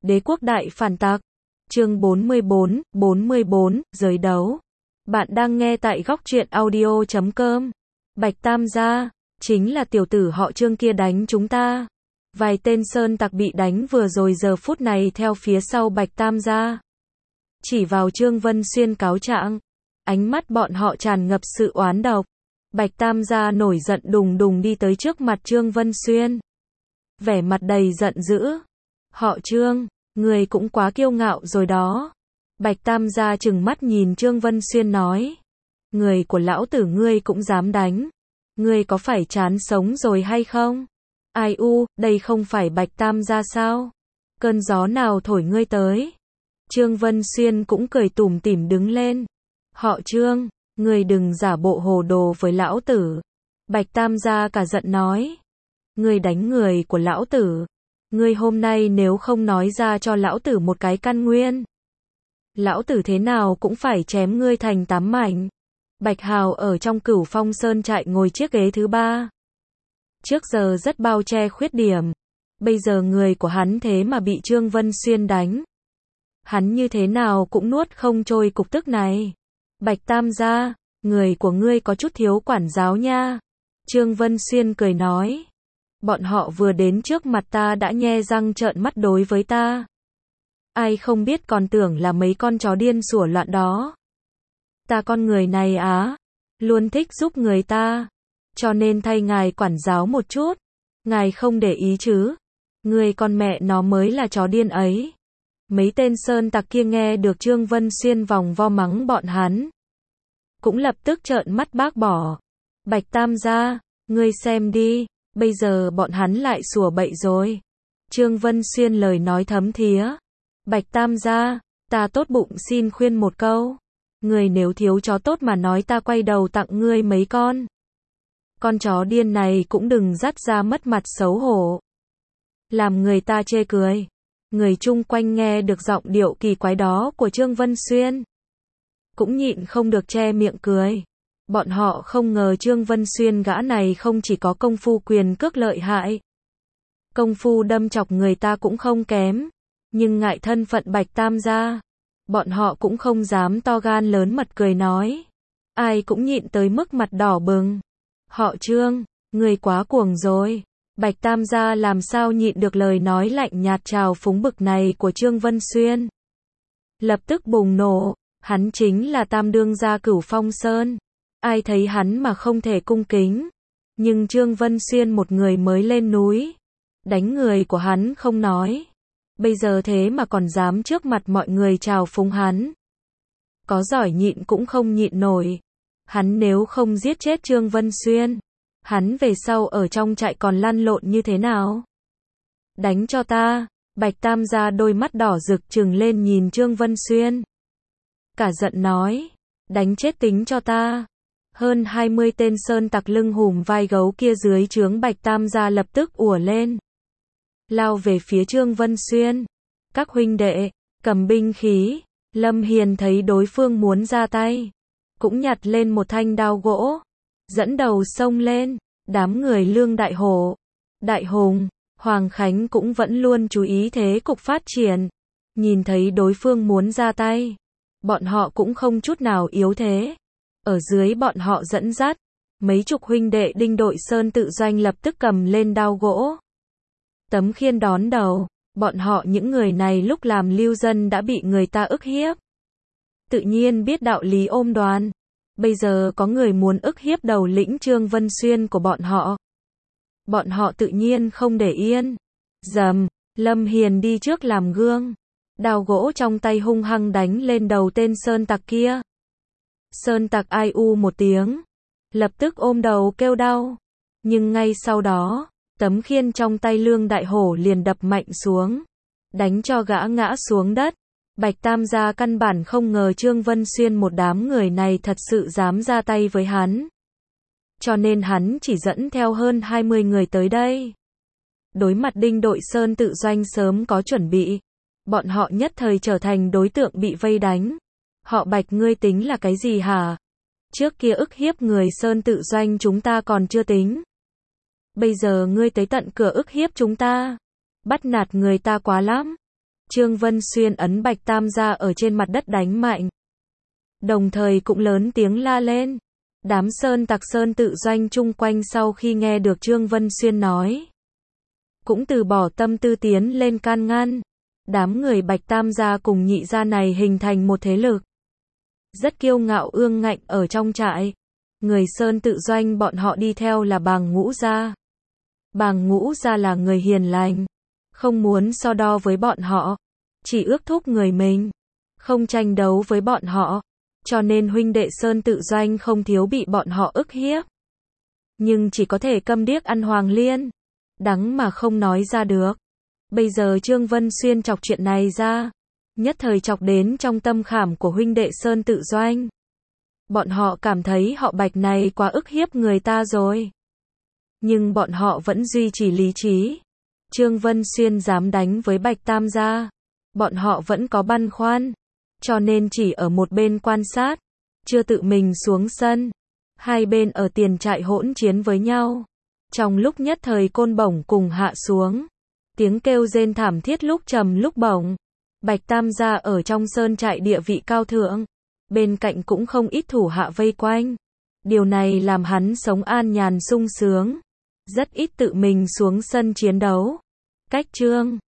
Đế quốc đại phản tặc. Chương 44, giới đấu. Bạn đang nghe tại góc truyện audio.com. Bạch Tam gia, chính là tiểu tử họ Trương kia đánh chúng ta. Vài tên sơn tặc bị đánh vừa rồi giờ phút này theo phía sau Bạch Tam gia. Chỉ vào Trương Vân Xuyên cáo trạng. Ánh mắt bọn họ tràn ngập sự oán độc. Bạch Tam gia nổi giận đùng đùng đi tới trước mặt Trương Vân Xuyên. Vẻ mặt đầy giận dữ. Họ Trương, người cũng quá kiêu ngạo rồi đó. Bạch Tam gia trừng mắt nhìn Trương Vân Xuyên nói. Người của lão tử ngươi cũng dám đánh. Ngươi có phải chán sống rồi hay không? Ai u, đây không phải Bạch Tam gia sao? Cơn gió nào thổi ngươi tới? Trương Vân Xuyên cũng cười tủm tỉm đứng lên. Họ Trương, ngươi đừng giả bộ hồ đồ với lão tử. Bạch Tam gia cả giận nói. Ngươi đánh người của lão tử. Ngươi hôm nay nếu không nói ra cho lão tử một cái căn nguyên, lão tử thế nào cũng phải chém ngươi thành 8 mảnh. Bạch Hào ở trong Cửu Phong Sơn trại ngồi chiếc ghế thứ 3. Trước giờ rất bao che khuyết điểm. Bây giờ người của hắn thế mà bị Trương Vân Xuyên đánh. Hắn như thế nào cũng nuốt không trôi cục tức này. Bạch Tam gia, người của ngươi có chút thiếu quản giáo nha. Trương Vân Xuyên cười nói. Bọn họ vừa đến trước mặt ta đã nhe răng trợn mắt đối với ta. Ai không biết còn tưởng là mấy con chó điên sủa loạn đó. Ta con người này luôn thích giúp người ta. Cho nên thay ngài quản giáo một chút. Ngài không để ý chứ. Người con mẹ nó mới là chó điên ấy. Mấy tên sơn tặc kia nghe được Trương Vân Xuyên vòng vo mắng bọn hắn. Cũng lập tức trợn mắt bác bỏ. Bạch Tam gia, ngươi xem đi. Bây giờ bọn hắn lại sủa bậy rồi. Trương Vân Xuyên lời nói thấm thía. Bạch Tam gia, ta tốt bụng xin khuyên một câu. Người nếu thiếu chó tốt mà nói ta quay đầu tặng ngươi mấy con. Con chó điên này cũng đừng dắt ra mất mặt xấu hổ. Làm người ta chê cười. Người chung quanh nghe được giọng điệu kỳ quái đó của Trương Vân Xuyên. Cũng nhịn không được che miệng cười. Bọn họ không ngờ Trương Vân Xuyên gã này không chỉ có công phu quyền cước lợi hại. Công phu đâm chọc người ta cũng không kém. Nhưng ngại thân phận Bạch Tam gia. Bọn họ cũng không dám to gan lớn mật cười nói. Ai cũng nhịn tới mức mặt đỏ bừng. Họ Trương, người quá cuồng rồi. Bạch Tam gia làm sao nhịn được lời nói lạnh nhạt trào phúng bực này của Trương Vân Xuyên. Lập tức bùng nổ. Hắn chính là Tam đương gia Cửu Phong Sơn. Ai thấy hắn mà không thể cung kính. Nhưng Trương Vân Xuyên một người mới lên núi. Đánh người của hắn không nói. Bây giờ thế mà còn dám trước mặt mọi người chào phúng hắn. Có giỏi nhịn cũng không nhịn nổi. Hắn nếu không giết chết Trương Vân Xuyên, hắn về sau ở trong trại còn lăn lộn như thế nào? Đánh cho ta. Bạch Tam gia đôi mắt đỏ rực trừng lên nhìn Trương Vân Xuyên. Cả giận nói. Đánh chết tính cho ta. Hơn 20 tên sơn tặc lưng hùm vai gấu kia dưới trướng Bạch Tam gia lập tức ùa lên. Lao về phía Trương Vân Xuyên. Các huynh đệ, cầm binh khí. Lâm Hiền thấy đối phương muốn ra tay. Cũng nhặt lên một thanh đao gỗ. Dẫn đầu xông lên. Đám người Lương Đại Hổ, Đại Hùng, Hoàng Khánh cũng vẫn luôn chú ý thế cục phát triển. Nhìn thấy đối phương muốn ra tay. Bọn họ cũng không chút nào yếu thế. Ở dưới bọn họ dẫn dắt. Mấy chục huynh đệ Đinh đội Sơn tự doanh lập tức cầm lên đao gỗ. Tấm khiên đón đầu. Bọn họ những người này lúc làm lưu dân đã bị người ta ức hiếp. Tự nhiên biết đạo lý ôm đoàn. Bây giờ có người muốn ức hiếp đầu lĩnh Trương Vân Xuyên của bọn họ. Bọn họ tự nhiên không để yên. Dầm, Lâm Hiền đi trước làm gương. Đao gỗ trong tay hung hăng đánh lên đầu tên sơn tặc kia. Sơn tặc ai u một tiếng. Lập tức ôm đầu kêu đau. Nhưng ngay sau đó, tấm khiên trong tay Lương Đại Hổ liền đập mạnh xuống. Đánh cho gã ngã xuống đất. Bạch Tam gia căn bản không ngờ Trương Vân Xuyên một đám người này thật sự dám ra tay với hắn. Cho nên hắn chỉ dẫn theo hơn 20 người tới đây. Đối mặt Đinh đội Sơn tự doanh sớm có chuẩn bị. Bọn họ nhất thời trở thành đối tượng bị vây đánh. Họ Bạch ngươi tính là cái gì hả? Trước kia ức hiếp người Sơn tự doanh chúng ta còn chưa tính. Bây giờ ngươi tới tận cửa ức hiếp chúng ta. Bắt nạt người ta quá lắm. Trương Vân Xuyên ấn Bạch Tam ra ở trên mặt đất đánh mạnh. Đồng thời cũng lớn tiếng la lên. Đám sơn tặc sơn tự doanh chung quanh sau khi nghe được Trương Vân Xuyên nói, cũng từ bỏ tâm tư tiến lên can ngăn. Đám người Bạch Tam gia cùng Nhị gia này hình thành một thế lực rất kiêu ngạo ương ngạnh ở trong trại. Người sơn tự doanh bọn họ đi theo là Bàng Ngũ gia. Bàng Ngũ gia là người hiền lành, không muốn so đo với bọn họ, chỉ ước thúc người mình, không tranh đấu với bọn họ, cho nên huynh đệ sơn tự doanh không thiếu bị bọn họ ức hiếp. Nhưng chỉ có thể câm điếc ăn hoàng liên, đắng mà không nói ra được. Bây giờ Trương Vân Xuyên chọc chuyện này ra, nhất thời chọc đến trong tâm khảm của huynh đệ sơn tự doanh. Bọn họ cảm thấy họ Bạch này quá ức hiếp người ta rồi. Nhưng bọn họ vẫn duy trì lý trí. Trương Vân Xuyên dám đánh với Bạch Tam gia, bọn họ vẫn có băn khoăn, cho nên chỉ ở một bên quan sát, chưa tự mình xuống sân. Hai bên ở tiền trại hỗn chiến với nhau. Trong lúc nhất thời côn bổng cùng hạ xuống, tiếng kêu rên thảm thiết lúc trầm lúc bổng. Bạch Tam gia ở trong sơn trại địa vị cao thượng, bên cạnh cũng không ít thủ hạ vây quanh. Điều này làm hắn sống an nhàn sung sướng, rất ít tự mình xuống sân chiến đấu. Cách Trương